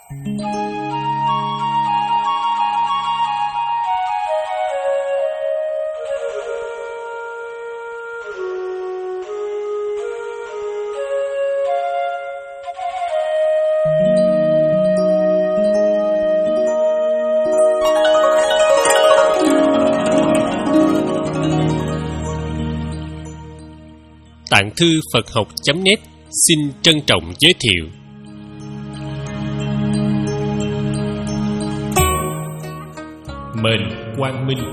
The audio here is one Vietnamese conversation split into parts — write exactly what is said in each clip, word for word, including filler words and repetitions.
Tạng thư Phật học chấm net xin trân trọng giới thiệu Mền Quang Minh.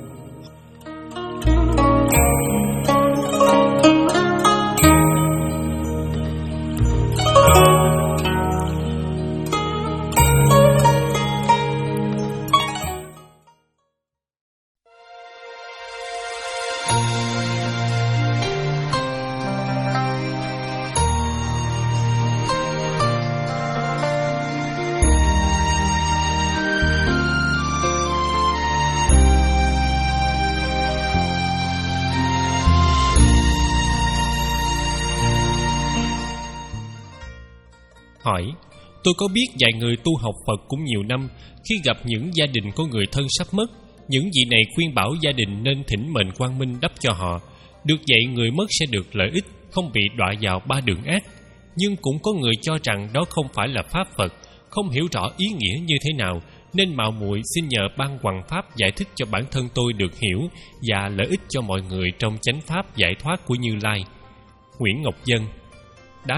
Hỏi: tôi có biết vài người tu học Phật cũng nhiều năm, khi gặp những gia đình có người thân sắp mất, những vị này khuyên bảo gia đình nên thỉnh mền Quang Minh đắp cho họ. Được vậy người mất sẽ được lợi ích, không bị đọa vào ba đường ác. Nhưng cũng có người cho rằng đó không phải là pháp Phật, không hiểu rõ ý nghĩa như thế nào, nên mạo muội xin nhờ ban hoằng pháp giải thích cho bản thân tôi được hiểu và lợi ích cho mọi người trong chánh pháp giải thoát của Như Lai. Nguyễn Ngọc Dân đáp: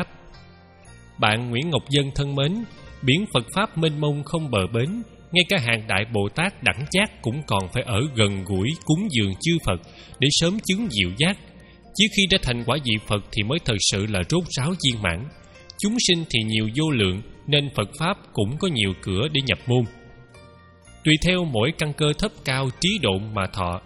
bạn Nguyễn Ngọc Dân thân mến, biển Phật Pháp mênh mông không bờ bến, ngay cả hàng đại Bồ Tát đẳng giác cũng còn phải ở gần gũi cúng dường chư Phật để sớm chứng diệu giác. Chỉ khi đã thành quả vị Phật thì mới thật sự là rốt ráo viên mãn. Chúng sinh thì nhiều vô lượng, nên Phật Pháp cũng có nhiều cửa để nhập môn. Tùy theo mỗi căn cơ thấp cao, trí độ mà thọ.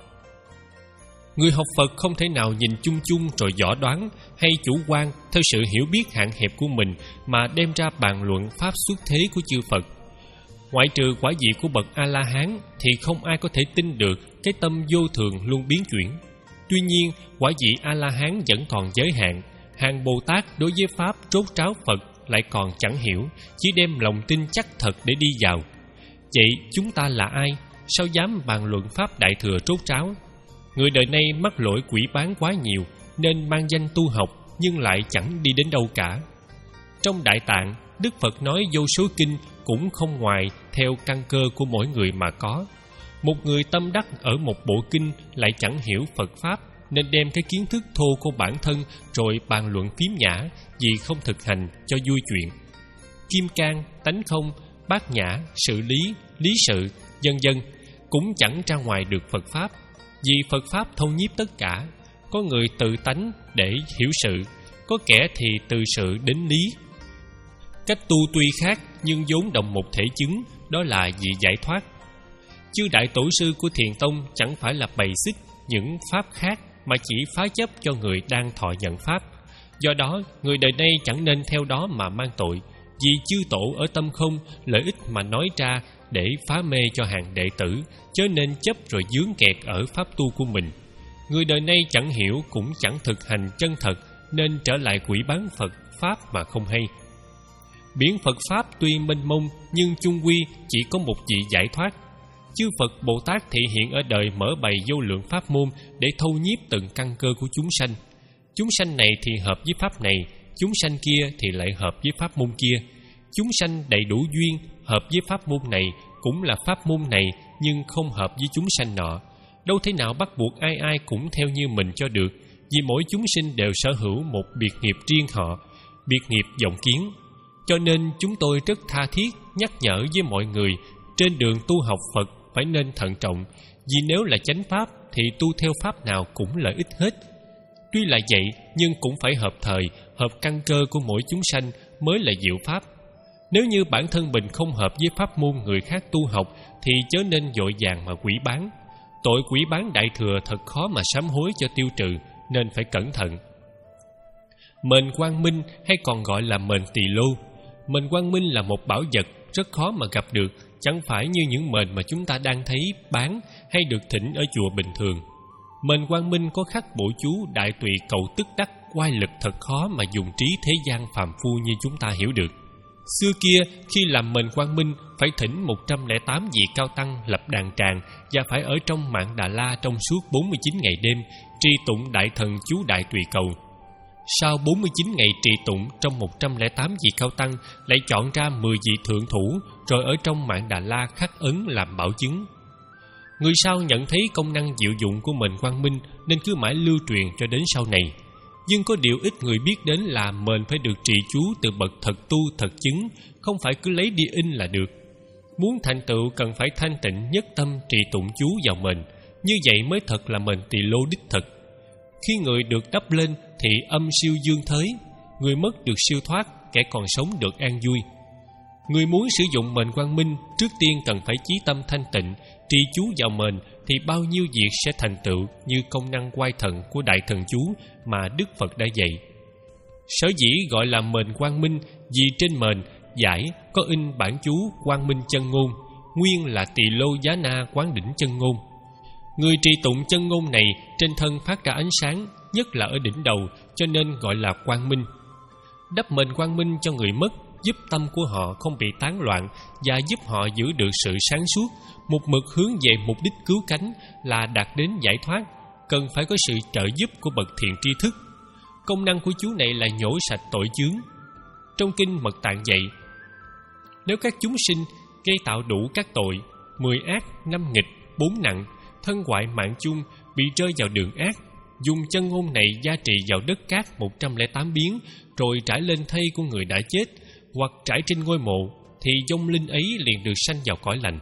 Người học Phật không thể nào nhìn chung chung rồi võ đoán hay chủ quan theo sự hiểu biết hạn hẹp của mình mà đem ra bàn luận pháp xuất thế của chư Phật. Ngoại trừ quả vị của bậc A-la-hán thì không ai có thể tin được cái tâm vô thường luôn biến chuyển. Tuy nhiên, quả vị A-la-hán vẫn còn giới hạn. Hàng Bồ Tát đối với pháp trốt tráo Phật lại còn chẳng hiểu, chỉ đem lòng tin chắc thật để đi vào. Vậy chúng ta là ai? Sao dám bàn luận pháp đại thừa trốt tráo? Người đời nay mắc lỗi quỷ bán quá nhiều, nên mang danh tu học nhưng lại chẳng đi đến đâu cả. Trong Đại Tạng, Đức Phật nói vô số kinh cũng không ngoài theo căn cơ của mỗi người mà có. Một người tâm đắc ở một bộ kinh lại chẳng hiểu Phật Pháp, nên đem cái kiến thức thô của bản thân rồi bàn luận phiếm nhã vì không thực hành cho vui chuyện. Kim Cang, tánh không, bát nhã, sự lý, lý sự, vân vân cũng chẳng ra ngoài được Phật Pháp. Vì Phật Pháp thâu nhiếp tất cả. Có người từ tánh để hiểu sự, có kẻ thì từ sự đến lý. Cách tu tuy khác nhưng vốn đồng một thể chứng, đó là vị giải thoát. Chư đại tổ sư của Thiền Tông chẳng phải là bày xích những pháp khác, mà chỉ phá chấp cho người đang thọ nhận pháp. Do đó, người đời nay chẳng nên theo đó mà mang tội, vì chư tổ ở tâm không lợi ích mà nói ra để phá mê cho hàng đệ tử, chớ nên chấp rồi dướng kẹt ở pháp tu của mình. Người đời nay chẳng hiểu cũng chẳng thực hành chân thật, nên trở lại quỷ bán Phật Pháp mà không hay. Biển Phật Pháp tuy mênh mông, nhưng chung quy chỉ có một vị giải thoát. Chư Phật Bồ Tát thị hiện ở đời mở bày vô lượng pháp môn để thâu nhiếp từng căn cơ của chúng sanh. Chúng sanh này thì hợp với pháp này, chúng sanh kia thì lại hợp với pháp môn kia. Chúng sanh đầy đủ duyên, hợp với pháp môn này cũng là pháp môn này, nhưng không hợp với chúng sanh nọ. Đâu thể nào bắt buộc ai ai cũng theo như mình cho được, vì mỗi chúng sinh đều sở hữu một biệt nghiệp riêng họ, biệt nghiệp vọng kiến. Cho nên chúng tôi rất tha thiết nhắc nhở với mọi người trên đường tu học Phật phải nên thận trọng, vì nếu là chánh pháp thì tu theo pháp nào cũng lợi ích hết. Tuy là vậy, nhưng cũng phải hợp thời, hợp căn cơ của mỗi chúng sanh mới là diệu pháp. Nếu như bản thân mình không hợp với pháp môn người khác tu học thì chớ nên vội vàng mà quỷ bán. Tội quỷ bán đại thừa thật khó mà sám hối cho tiêu trừ, nên phải cẩn thận. Mền Quang Minh hay còn gọi là mền Tỳ Lô. Mền Quang Minh là một bảo vật rất khó mà gặp được, chẳng phải như những mền mà chúng ta đang thấy bán hay được thỉnh ở chùa bình thường. Mền Quang Minh có khắc bộ chú đại tùy cầu tức đắc, oai lực thật khó mà dùng trí thế gian phàm phu như chúng ta hiểu được. Xưa kia khi làm mền quang minh phải thỉnh một trăm lẻ tám vị cao tăng lập đàn tràng và phải ở trong Mạn Đà La trong suốt bốn mươi chín ngày đêm, trì tụng đại thần chú đại tùy cầu. Sau bốn mươi chín ngày trì tụng, trong một trăm lẻ tám vị cao tăng lại chọn ra mười vị thượng thủ, rồi ở trong Mạn Đà La khắc ấn làm bảo chứng. Người sau nhận thấy công năng diệu dụng của mền quang minh nên cứ mãi lưu truyền cho đến sau này. Nhưng có điều ít người biết đến là mền phải được trì chú từ bậc thật tu thật chứng, không phải cứ lấy đi in là được. Muốn thành tựu cần phải thanh tịnh nhất tâm trì tụng chú vào mền, như vậy mới thật là mền tỳ lô đích thực. Khi người được đắp lên thì âm siêu dương thới, người mất được siêu thoát, kẻ còn sống được an vui. Người muốn sử dụng mền quang minh, trước tiên cần phải chí tâm thanh tịnh, trì chú vào mền thì bao nhiêu việc sẽ thành tựu như công năng oai thần của đại thần chú mà Đức Phật đã dạy. Sở dĩ gọi là mền quang minh vì trên mền giải có in bản chú Quang Minh Chân Ngôn, nguyên là Tỳ Lô Giá Na Quán Đỉnh Chân Ngôn. Người trì tụng chân ngôn này trên thân phát ra ánh sáng, nhất là ở đỉnh đầu, cho nên gọi là quang minh. Đắp mền quang minh cho người mất, giúp tâm của họ không bị tán loạn và giúp họ giữ được sự sáng suốt, một mực hướng về mục đích cứu cánh là đạt đến giải thoát, cần phải có sự trợ giúp của bậc thiện tri thức. Công năng của chú này là nhổ sạch tội chướng. Trong kinh Mật Tạng dạy, nếu các chúng sinh gây tạo đủ các tội, mười ác, năm nghịch, bốn nặng, thân hoại mạng chung, bị rơi vào đường ác, dùng chân ngôn này gia trị vào đất cát một trăm lẻ tám biến, rồi trải lên thây của người đã chết, hoặc trải trên ngôi mộ, thì vong linh ấy liền được sanh vào cõi lành.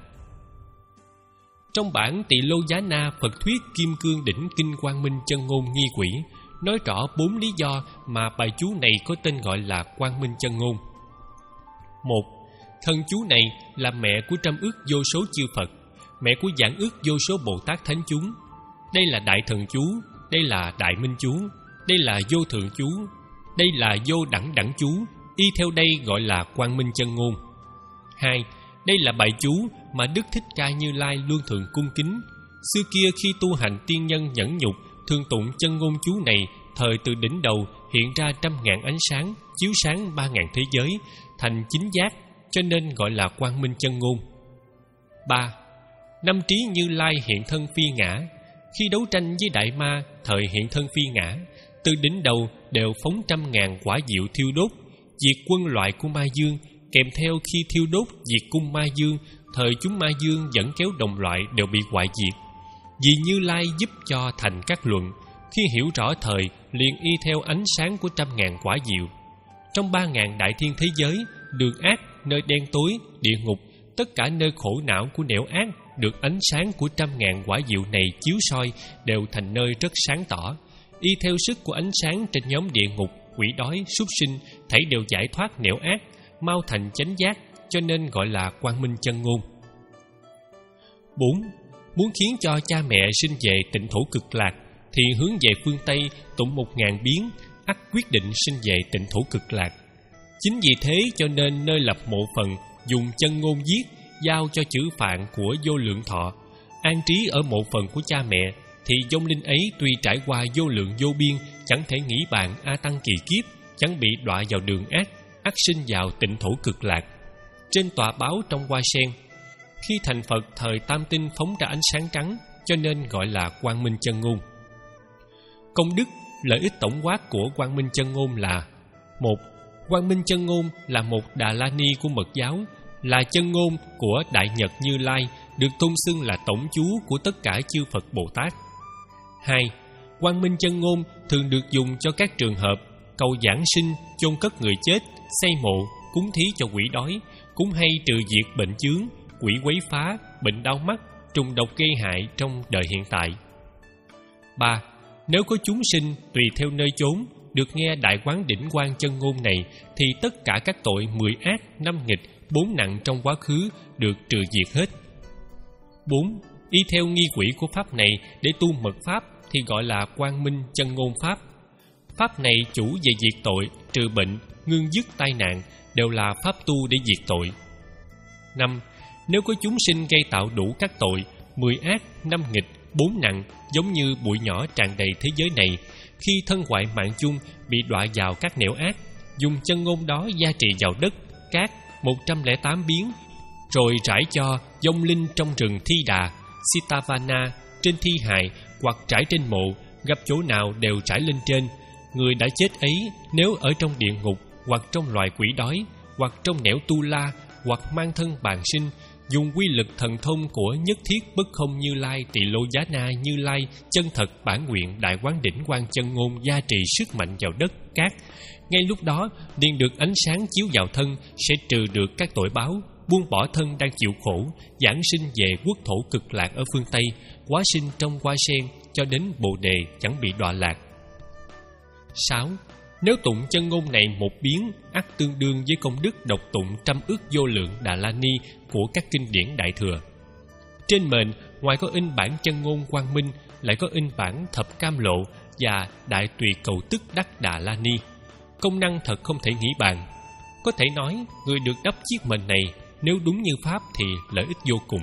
Trong bản Tỳ Lô Giá Na Phật thuyết Kim Cương Đỉnh Kinh Quang Minh Chân Ngôn Nghi Quỷ, nói rõ bốn lý do mà bài chú này có tên gọi là Quang Minh Chân Ngôn. Một, thần chú này là mẹ của trăm ức vô số chư Phật, mẹ của vạn ức vô số Bồ Tát Thánh chúng. Đây là đại thần chú, đây là đại minh chú, đây là vô thượng chú, đây là vô đẳng đẳng chú, y theo đây gọi là Quang Minh Chân Ngôn. Hai, đây là bài chú mà Đức Thích Ca Như Lai luôn thường cung kính. Xưa kia khi tu hành tiên nhân nhẫn nhục, thường tụng chân ngôn chú này, thời từ đỉnh đầu hiện ra trăm ngàn ánh sáng, chiếu sáng ba ngàn thế giới, thành chính giác, cho nên gọi là Quang Minh Chân Ngôn. Ba, năm trí Như Lai hiện thân phi ngã. Khi đấu tranh với đại ma, thời hiện thân phi ngã, từ đỉnh đầu đều phóng trăm ngàn quả diệu thiêu đốt, diệt quân loại của ma dương, kèm theo khi thiêu đốt diệt cung ma dương, thời chúng ma dương dẫn kéo đồng loại đều bị hoại diệt. Vì Như Lai giúp cho thành các luận, khi hiểu rõ thời liền y theo ánh sáng của trăm ngàn quả diệu. Trong ba ngàn đại thiên thế giới, đường ác, nơi đen tối, địa ngục, tất cả nơi khổ não của nẻo ác được ánh sáng của trăm ngàn quả diệu này chiếu soi đều thành nơi rất sáng tỏ. Y theo sức của ánh sáng trên nhóm địa ngục, quỷ đói, súc sinh thảy đều giải thoát nẻo ác, mau thành chánh giác, cho nên gọi là Quang Minh Chân Ngôn. Bốn, muốn khiến cho cha mẹ sinh về tịnh thổ cực lạc thì hướng về phương Tây tụng một ngàn biến, ắt quyết định sinh về tịnh thổ cực lạc. Chính vì thế cho nên nơi lập mộ phần dùng chân ngôn viết, giao cho chữ phạn của vô lượng thọ, an trí ở mộ phần của cha mẹ, thì vong linh ấy tuy trải qua vô lượng vô biên, chẳng thể nghĩ bàn a tăng kỳ kiếp, chẳng bị đọa vào đường ác, ắt sinh vào tịnh thổ cực lạc. Trên tòa báo trong hoa sen, khi thành Phật thời Tam Tinh phóng ra ánh sáng trắng, cho nên gọi là Quang Minh Chân Ngôn. Công đức, lợi ích tổng quát của Quang Minh Chân Ngôn là: một, Quang Minh Chân Ngôn là một Đà La Ni của Mật giáo, là chân ngôn của Đại Nhật Như Lai, được tôn xưng là tổng chú của tất cả chư Phật Bồ Tát. Hai, Quang Minh Chân Ngôn thường được dùng cho các trường hợp cầu giảng sinh, chôn cất người chết, xây mộ, cúng thí cho quỷ đói, cúng hay trừ diệt bệnh chướng, quỷ quấy phá, bệnh đau mắt, trùng độc gây hại trong đời hiện tại. Ba, nếu có chúng sinh tùy theo nơi chốn được nghe Đại Quán Đỉnh Quang Chân Ngôn này, thì tất cả các tội mười ác, năm nghịch, bốn nặng trong quá khứ được trừ diệt hết. Bốn, y theo nghi quỷ của pháp này để tu mật pháp thì gọi là Quang Minh Chân Ngôn pháp. Pháp này chủ về diệt tội, trừ bệnh, ngưng dứt tai nạn, đều là pháp tu để diệt tội. Năm, nếu có chúng sinh gây tạo đủ các tội, mười ác, năm nghịch, bốn nặng, giống như bụi nhỏ tràn đầy thế giới này, khi thân hoại mạng chung bị đọa vào các nẻo ác, dùng chân ngôn đó gia trì vào đất, cát một trăm lẻ tám biến, rồi trải cho vong linh trong rừng Thi Đà, Sitavana, trên thi hài hoặc trải trên mộ, gặp chỗ nào đều trải lên trên. Người đã chết ấy nếu ở trong địa ngục, hoặc trong loài quỷ đói, hoặc trong nẻo tu la, hoặc mang thân bàn sinh, dùng quy lực thần thông của nhất thiết bất không Như Lai Tỳ Lô Giá Na Như Lai chân thật bản nguyện đại quán đỉnh quan chân ngôn gia trì sức mạnh vào đất cát. Ngay lúc đó liền được ánh sáng chiếu vào thân, sẽ trừ được các tội báo, buông bỏ thân đang chịu khổ, giảng sinh về quốc thổ cực lạc ở phương Tây, hóa sinh trong hoa sen cho đến Bồ Đề chẳng bị đọa lạc. Sáu. Nếu tụng chân ngôn này một biến, ắt tương đương với công đức độc tụng trăm ức vô lượng Đà La Ni của các kinh điển Đại Thừa. Trên mền, ngoài có in bản chân ngôn Quang Minh, lại có in bản Thập Cam Lộ và Đại Tùy Cầu Tức Đắc Đà La Ni. Công năng thật không thể nghĩ bàn. Có thể nói, người được đắp chiếc mền này, nếu đúng như Pháp thì lợi ích vô cùng.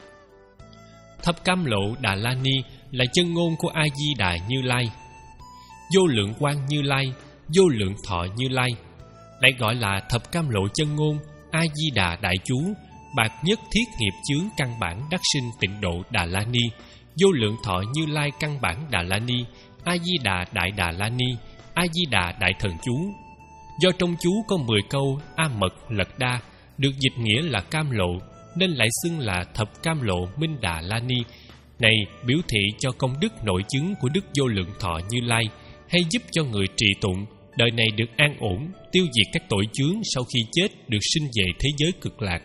Thập Cam Lộ Đà La Ni là chân ngôn của A Di Đà Như Lai, Vô Lượng Quang Như Lai, Vô Lượng Thọ Như Lai, lại gọi là Thập Cam Lộ chân ngôn A Di Đà Đại Chú, bạc nhất thiết nghiệp chướng căn bản đắc sinh tịnh độ Đà La Ni, Vô Lượng Thọ Như Lai căn bản Đà La Ni, A Di Đà Đại Đà La Ni, A Di Đà Đại Thần Chú. Do trong chú có mười câu A Mật Lật Đa, được dịch nghĩa là cam lộ, nên lại xưng là Thập Cam Lộ Minh Đà La Ni. Này biểu thị cho công đức nội chứng của Đức Vô Lượng Thọ Như Lai, hay giúp cho người trì tụng đời này được an ổn, tiêu diệt các tội chướng, sau khi chết được sinh về thế giới cực lạc.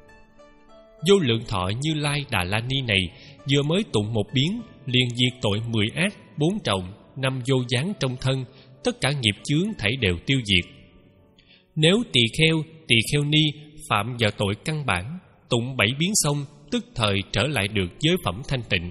Vô Lượng Thọ Như Lai Đà La Ni này vừa mới tụng một biến, liền diệt tội mười ác, bốn trọng, năm vô gián trong thân, tất cả nghiệp chướng thảy đều tiêu diệt. Nếu tỳ kheo, tỳ kheo ni phạm vào tội căn bản, tụng bảy biến xong, tức thời trở lại được giới phẩm thanh tịnh.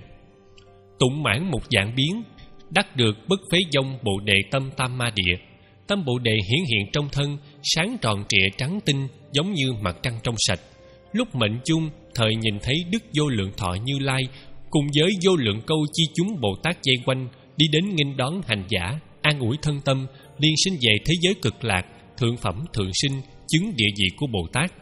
Tụng mãn một dạng biến, đắc được bất phế vong Bồ Đề tâm Tam Ma Địa. Tâm Bồ Đề hiển hiện trong thân, sáng tròn trịa trắng tinh, giống như mặt trăng trong sạch. Lúc mệnh chung, thời nhìn thấy Đức Vô Lượng Thọ Như Lai cùng với vô lượng câu chi chúng Bồ Tát dây quanh, đi đến nghênh đón hành giả, an ủi thân tâm, liên sinh về thế giới cực lạc, thượng phẩm thượng sinh, chứng địa vị của Bồ Tát.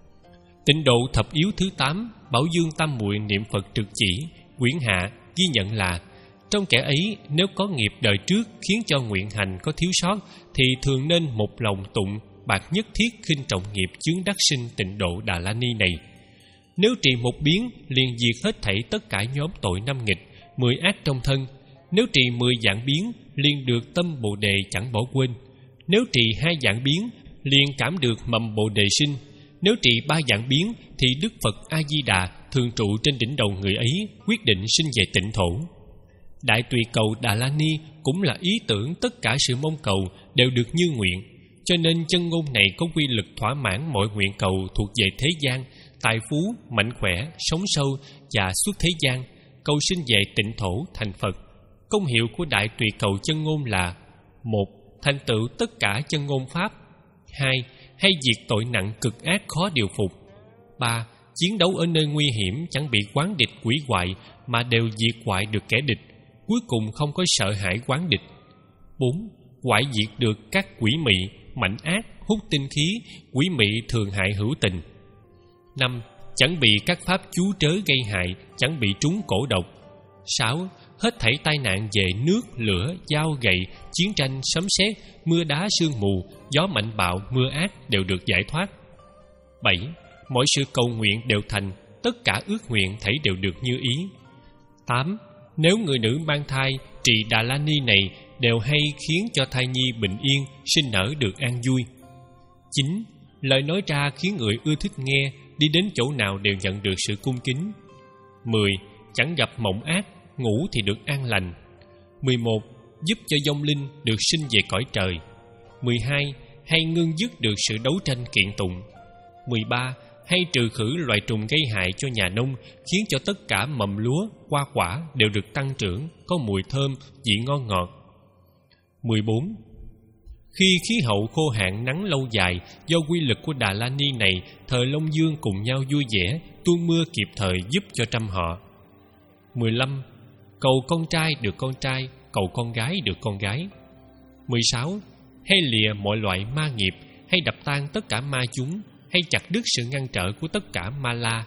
Tịnh độ thập yếu thứ tám, Bảo Dương Tam Muội niệm Phật trực chỉ, quyển hạ ghi nhận là: trong kẻ ấy nếu có nghiệp đời trước khiến cho nguyện hành có thiếu sót, thì thường nên một lòng tụng bạc nhất thiết khinh trọng nghiệp chướng đắc sinh tịnh độ Đà La Ni này. Nếu trì một biến, liền diệt hết thảy tất cả nhóm tội năm nghịch, mười ác trong thân. Nếu trì mười dạng biến, liền được tâm Bồ Đề chẳng bỏ quên. Nếu trì hai dạng biến, liền cảm được mầm Bồ Đề sinh. Nếu trì ba dạng biến, thì Đức Phật A Di Đà thường trụ trên đỉnh đầu người ấy, quyết định sinh về tịnh thổ. Đại Tùy Cầu Đà La Ni cũng là ý tưởng tất cả sự mong cầu đều được như nguyện, cho nên chân ngôn này có quy lực thỏa mãn mọi nguyện cầu thuộc về thế gian, tài phú, mạnh khỏe, sống sâu và xuất thế gian, cầu sinh về tịnh thổ thành Phật. Công hiệu của Đại Tùy Cầu chân ngôn là: một. Thành tựu tất cả chân ngôn pháp. Hai. Hay diệt tội nặng cực ác khó điều phục. Ba. Chiến đấu ở nơi nguy hiểm chẳng bị quán địch quỷ hoại, mà đều diệt hoại được kẻ địch, cuối cùng không có sợ hãi quán địch. Bốn. Hoại diệt được các quỷ mị, mạnh ác, hút tinh khí, quỷ mị thường hại hữu tình. Năm. Chẳng bị các pháp chú trớ gây hại, chẳng bị trúng cổ độc. Sáu. Hết thảy tai nạn về nước, lửa, dao gậy, chiến tranh, sấm sét, mưa đá sương mù, gió mạnh bạo, mưa ác đều được giải thoát. Bảy. Mọi sự cầu nguyện đều thành, tất cả ước nguyện thảy đều được như ý. Tám. Nếu người nữ mang thai, trì Đà La Ni này đều hay khiến cho thai nhi bình yên, sinh nở được an vui. Chín. Lời nói ra khiến người ưa thích nghe, đi đến chỗ nào đều nhận được sự cung kính. Mười. Chẳng gặp mộng ác, ngủ thì được an lành. Mười một. Giúp cho vong linh được sinh về cõi trời. Mười hai. Hay ngưng dứt được sự đấu tranh kiện tụng. Mười ba. Hay trừ khử loại trùng gây hại cho nhà nông, khiến cho tất cả mầm lúa, hoa quả đều được tăng trưởng, có mùi thơm, vị ngon ngọt. Mười bốn. Khi khí hậu khô hạn nắng lâu dài, do quy lực của Đà La Ni này, thời Long Dương cùng nhau vui vẻ, tuôn mưa kịp thời giúp cho trăm họ. Mười lăm. Cầu con trai được con trai, cầu con gái được con gái. Mười sáu. Hay lìa mọi loại ma nghiệp, hay đập tan tất cả ma chúng, hay chặt đứt sự ngăn trở của tất cả ma la.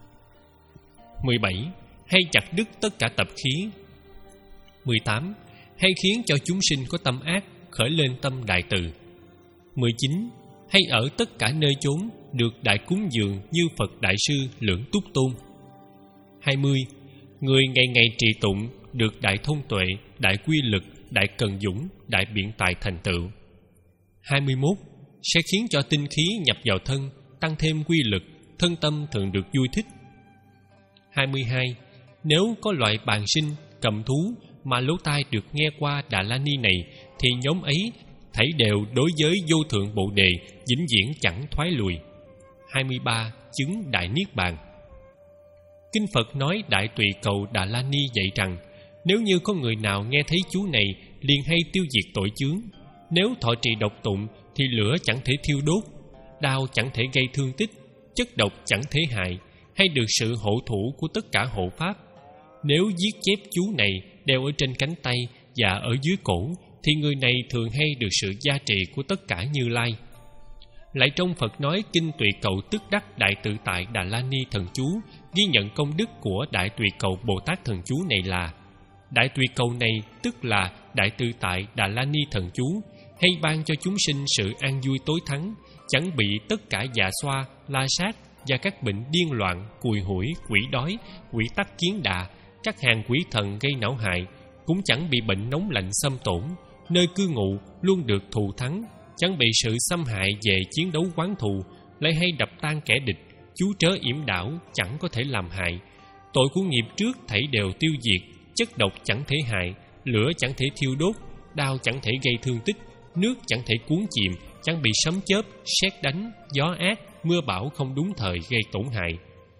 Mười bảy. Hay chặt đứt tất cả tập khí. Mười tám. Hay khiến cho chúng sinh có tâm ác khởi lên tâm đại từ. Mười chín. Hay ở tất cả nơi chốn được đại cúng dường như Phật Đại Sư Lưỡng Túc Tôn. Hai mươi. Người ngày ngày trì tụng được đại thông tuệ, đại quy lực, đại cần dũng, đại biện tài thành tựu. Hai mươi mốt. Sẽ khiến cho tinh khí nhập vào thân, tăng thêm quy lực, thân tâm thường được vui thích. Hai mươi hai. Nếu có loại bàn sinh, cầm thú mà lỗ tai được nghe qua Đà La Ni này, thì nhóm ấy thảy đều đối với vô thượng Bồ Đề vĩnh viễn chẳng thoái lùi. Hai mươi ba. Chứng đại niết bàn. Kinh Phật nói Đại Tùy Cầu Đà La Ni dạy rằng, nếu như có người nào nghe thấy chú này liền hay tiêu diệt tội chướng. Nếu thọ trì độc tụng thì lửa chẳng thể thiêu đốt, đao chẳng thể gây thương tích, chất độc chẳng thể hại, hay được sự hộ thủ của tất cả hộ pháp. Nếu viết chép chú này đeo ở trên cánh tay và ở dưới cổ, thì người này thường hay được sự gia trì của tất cả Như Lai. Lại trong Phật nói Kinh Tùy Cầu Tức Đắc Đại Tự Tại Đà La Ni Thần Chú ghi nhận công đức của Đại Tùy Cầu Bồ Tát Thần Chú này là: Đại Tùy Cầu này tức là Đại Tự Tại Đà La Ni Thần Chú, hay ban cho chúng sinh sự an vui tối thắng, chẳng bị tất cả dạ xoa, la sát và các bệnh điên loạn, cùi hủi, quỷ đói, quỷ tắc kiến đà, các hàng quỷ thần gây não hại, cũng chẳng bị bệnh nóng lạnh xâm tổn, nơi cư ngụ luôn được thù thắng, chẳng bị sự xâm hại về chiến đấu quán thù, lại hay đập tan kẻ địch, chú trớ yểm đảo chẳng có thể làm hại. Tội của nghiệp trước thảy đều tiêu diệt, chất độc chẳng thể hại, lửa chẳng thể thiêu đốt, đao chẳng thể gây thương tích, nước chẳng thể cuốn chìm, chẳng bị sấm chớp, sét đánh, gió ác, mưa bão không đúng thời gây tổn hại.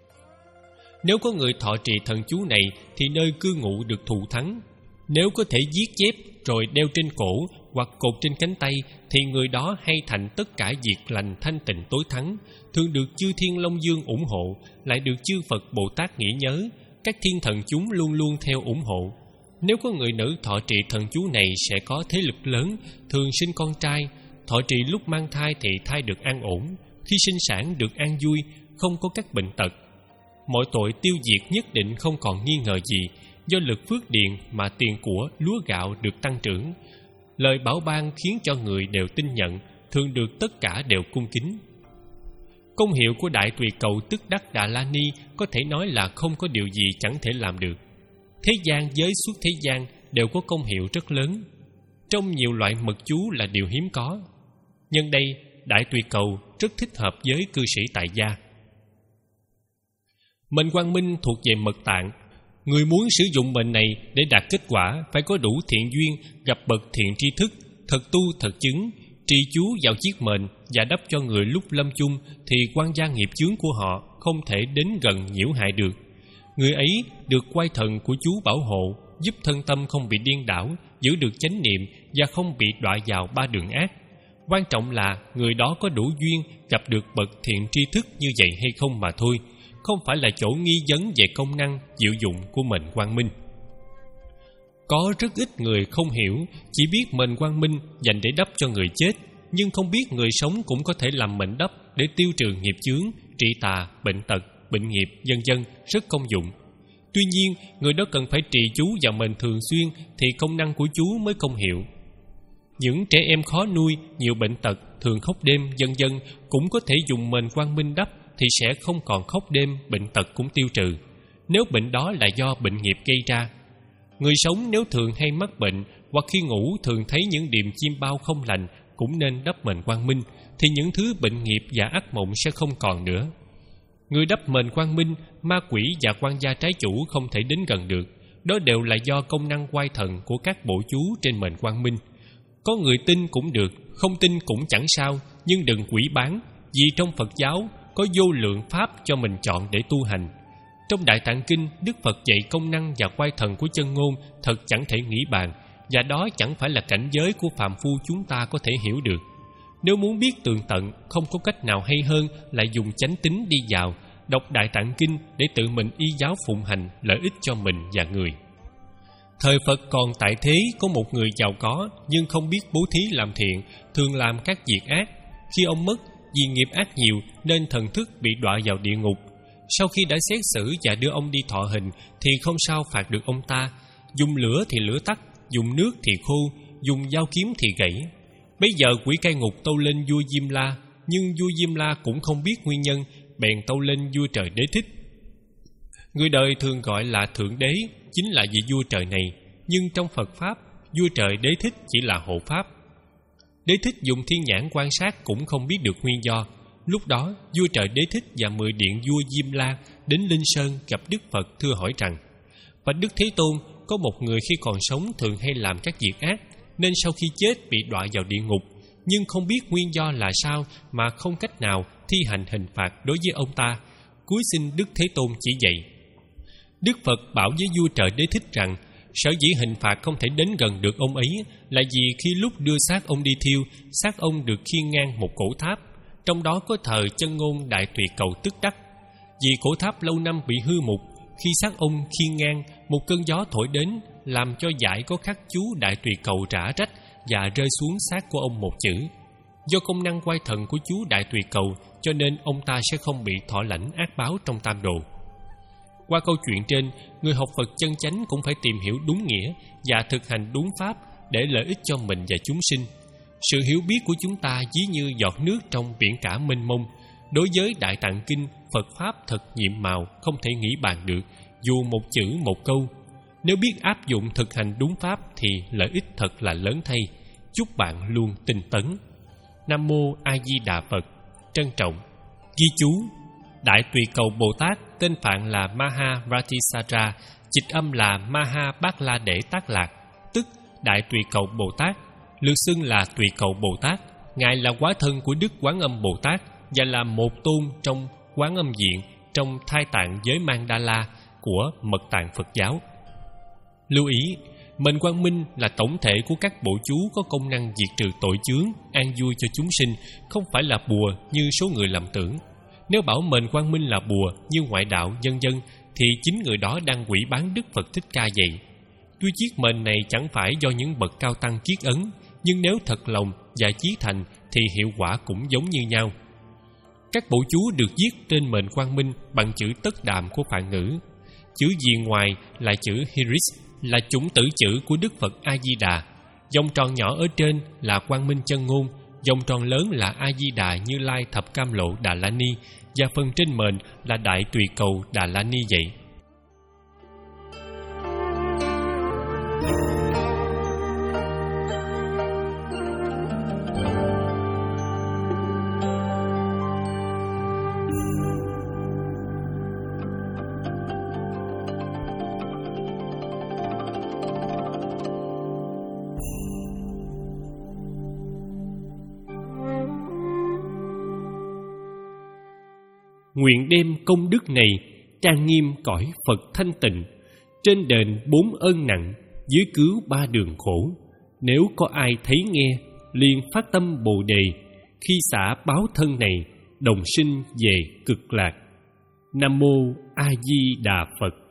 Nếu có người thọ trì thần chú này thì nơi cư ngụ được thù thắng. Nếu có thể viết chép rồi đeo trên cổ hoặc cột trên cánh tay thì người đó hay thành tất cả việc lành thanh tịnh tối thắng, thường được chư thiên Long Dương ủng hộ, lại được chư Phật Bồ Tát nghĩ nhớ, các thiên thần chúng luôn luôn theo ủng hộ. Nếu có người nữ thọ trì thần chú này sẽ có thế lực lớn, thường sinh con trai. Thọ trì lúc mang thai thì thai được an ổn, khi sinh sản được an vui, không có các bệnh tật. Mọi tội tiêu diệt nhất định không còn nghi ngờ gì, do lực phước điền mà tiền của lúa gạo được tăng trưởng. Lời bảo ban khiến cho người đều tin nhận, thường được tất cả đều cung kính. Công hiệu của Đại Tùy Cầu Tức Đắc Đà La Ni có thể nói là không có điều gì chẳng thể làm được. Thế gian giới suốt thế gian đều có công hiệu rất lớn. Trong nhiều loại mật chú là điều hiếm có. Nhân đây, Đại Tùy Cầu rất thích hợp với cư sĩ tại gia. Mệnh Quang Minh thuộc về mật tạng. Người muốn sử dụng mệnh này để đạt kết quả phải có đủ thiện duyên, gặp bậc thiện tri thức, thật tu thật chứng, trì chú vào chiếc mệnh và đắp cho người lúc lâm chung, thì quan gia nghiệp chướng của họ không thể đến gần nhiễu hại được. Người ấy được quay thần của chú bảo hộ, giúp thân tâm không bị điên đảo, giữ được chánh niệm và không bị đọa vào ba đường ác. Quan trọng là người đó có đủ duyên gặp được bậc thiện tri thức như vậy hay không mà thôi, không phải là chỗ nghi vấn về công năng diệu dụng của mệnh Quang Minh. Có rất ít người không hiểu, chỉ biết mệnh Quang Minh dành để đắp cho người chết, nhưng không biết người sống cũng có thể làm mệnh đắp để tiêu trừ nghiệp chướng, trị tà, bệnh tật, bệnh nghiệp, vân vân, rất công dụng. Tuy nhiên, người đó cần phải trì chú vào mệnh thường xuyên thì công năng của chú mới công hiệu. Những trẻ em khó nuôi, nhiều bệnh tật, thường khóc đêm, vân vân cũng có thể dùng mệnh Quang Minh đắp thì sẽ không còn khóc đêm, bệnh tật cũng tiêu trừ, nếu bệnh đó là do bệnh nghiệp gây ra. Người sống nếu thường hay mắc bệnh hoặc khi ngủ thường thấy những điềm chim bao không lành cũng nên đắp mệnh Quang Minh, thì những thứ bệnh nghiệp và ác mộng sẽ không còn nữa. Người đắp mệnh Quang Minh, ma quỷ và quan gia trái chủ không thể đến gần được. Đó đều là do công năng oai thần của các bộ chú trên mệnh Quang Minh. Có người tin cũng được, không tin cũng chẳng sao, nhưng đừng quỷ bán, vì trong Phật giáo có vô lượng pháp cho mình chọn để tu hành. Trong Đại Tạng Kinh, Đức Phật dạy công năng và oai thần của chân ngôn thật chẳng thể nghĩ bàn, và đó chẳng phải là cảnh giới của phàm phu chúng ta có thể hiểu được. Nếu muốn biết tường tận, không có cách nào hay hơn là dùng chánh tín đi vào, đọc Đại Tạng Kinh để tự mình y giáo phụng hành, lợi ích cho mình và người. Thời Phật còn tại thế, có một người giàu có nhưng không biết bố thí làm thiện, thường làm các việc ác. Khi ông mất, vì nghiệp ác nhiều nên thần thức bị đọa vào địa ngục. Sau khi đã xét xử và đưa ông đi thọ hình thì không sao phạt được ông ta. Dùng lửa thì lửa tắt, dùng nước thì khô, dùng dao kiếm thì gãy. Bây giờ quỷ cai ngục tâu lên vua Diêm La, nhưng vua Diêm La cũng không biết nguyên nhân, bèn tâu lên vua trời Đế Thích. Người đời thường gọi là Thượng Đế, chính là vị vua trời này, nhưng trong Phật Pháp, vua trời Đế Thích chỉ là hộ pháp. Đế Thích dùng thiên nhãn quan sát cũng không biết được nguyên do. Lúc đó, vua trời Đế Thích và mười điện vua Diêm La đến Linh Sơn gặp Đức Phật thưa hỏi rằng: Bạch Đức Thế Tôn, có một người khi còn sống thường hay làm các việc ác, nên sau khi chết bị đọa vào địa ngục, nhưng không biết nguyên do là sao mà không cách nào thi hành hình phạt đối với ông ta. Cúi xin Đức Thế Tôn chỉ dạy. Đức Phật bảo với vua trời Đế Thích rằng sở dĩ hình phạt không thể đến gần được ông ấy là vì khi lúc đưa xác ông đi thiêu, xác ông được khiêng ngang một cổ tháp, trong đó có thờ Chân Ngôn Đại Tùy Cầu Tức Đắc. Vì cổ tháp lâu năm bị hư mục, khi xác ông khiêng ngang, một cơn gió thổi đến làm cho dải có khắc chú Đại Tùy Cầu rã rách và rơi xuống xác của ông một chữ. Do công năng quay thần của chú Đại Tùy Cầu, cho nên ông ta sẽ không bị thọ lãnh ác báo trong tam đồ. Qua câu chuyện trên, người học Phật chân chánh cũng phải tìm hiểu đúng nghĩa và thực hành đúng pháp để lợi ích cho mình và chúng sinh. Sự hiểu biết của chúng ta ví như giọt nước trong biển cả mênh mông. Đối với Đại Tạng Kinh, Phật Pháp thật nhiệm màu, không thể nghĩ bàn được, dù một chữ một câu. Nếu biết áp dụng thực hành đúng pháp thì lợi ích thật là lớn thay. Chúc bạn luôn tinh tấn. Nam Mô A Di Đà Phật. Trân trọng. Ghi chú: Đại Tùy Cầu Bồ Tát tên Phạn là Maha Vratisara, dịch âm là Maha Bát La Để Tác Lạc, tức Đại Tùy Cầu Bồ Tát, được xưng là Tùy Cầu Bồ Tát. Ngài là hóa thân của Đức Quán Âm Bồ Tát và là một tôn trong Quán Âm Diện trong Thai Tạng Giới Mandala của Mật Tạng Phật giáo. Lưu ý, mệnh quang minh là tổng thể của các bộ chú có công năng diệt trừ tội chướng, an vui cho chúng sinh, không phải là bùa như số người lầm tưởng. Nếu bảo mệnh quang minh là bùa như ngoại đạo vân vân thì chính người đó đang quỷ bán Đức Phật Thích Ca vậy. Tuy chiếc mệnh này chẳng phải do những bậc cao tăng kiết ấn, nhưng nếu thật lòng và chí thành thì hiệu quả cũng giống như nhau. Các bộ chú được viết trên mệnh quang minh bằng chữ tất đàm của Phạn ngữ. Chữ gì ngoài là chữ Hiris, là chủng tử chữ của Đức Phật A Di Đà. Vòng tròn nhỏ ở trên là Quang Minh Chân Ngôn, vòng tròn lớn là A Di Đà Như Lai Thập Cam Lộ Đà La Ni, và phần trên mệnh là Đại Tùy Cầu Đà La Ni vậy. Nguyện đem công đức này trang nghiêm cõi Phật thanh tịnh, trên đền bốn ơn nặng, dưới cứu ba đường khổ. Nếu có ai thấy nghe, liền phát tâm Bồ Đề, khi xả báo thân này, đồng sinh về cực lạc. Nam Mô A Di Đà Phật.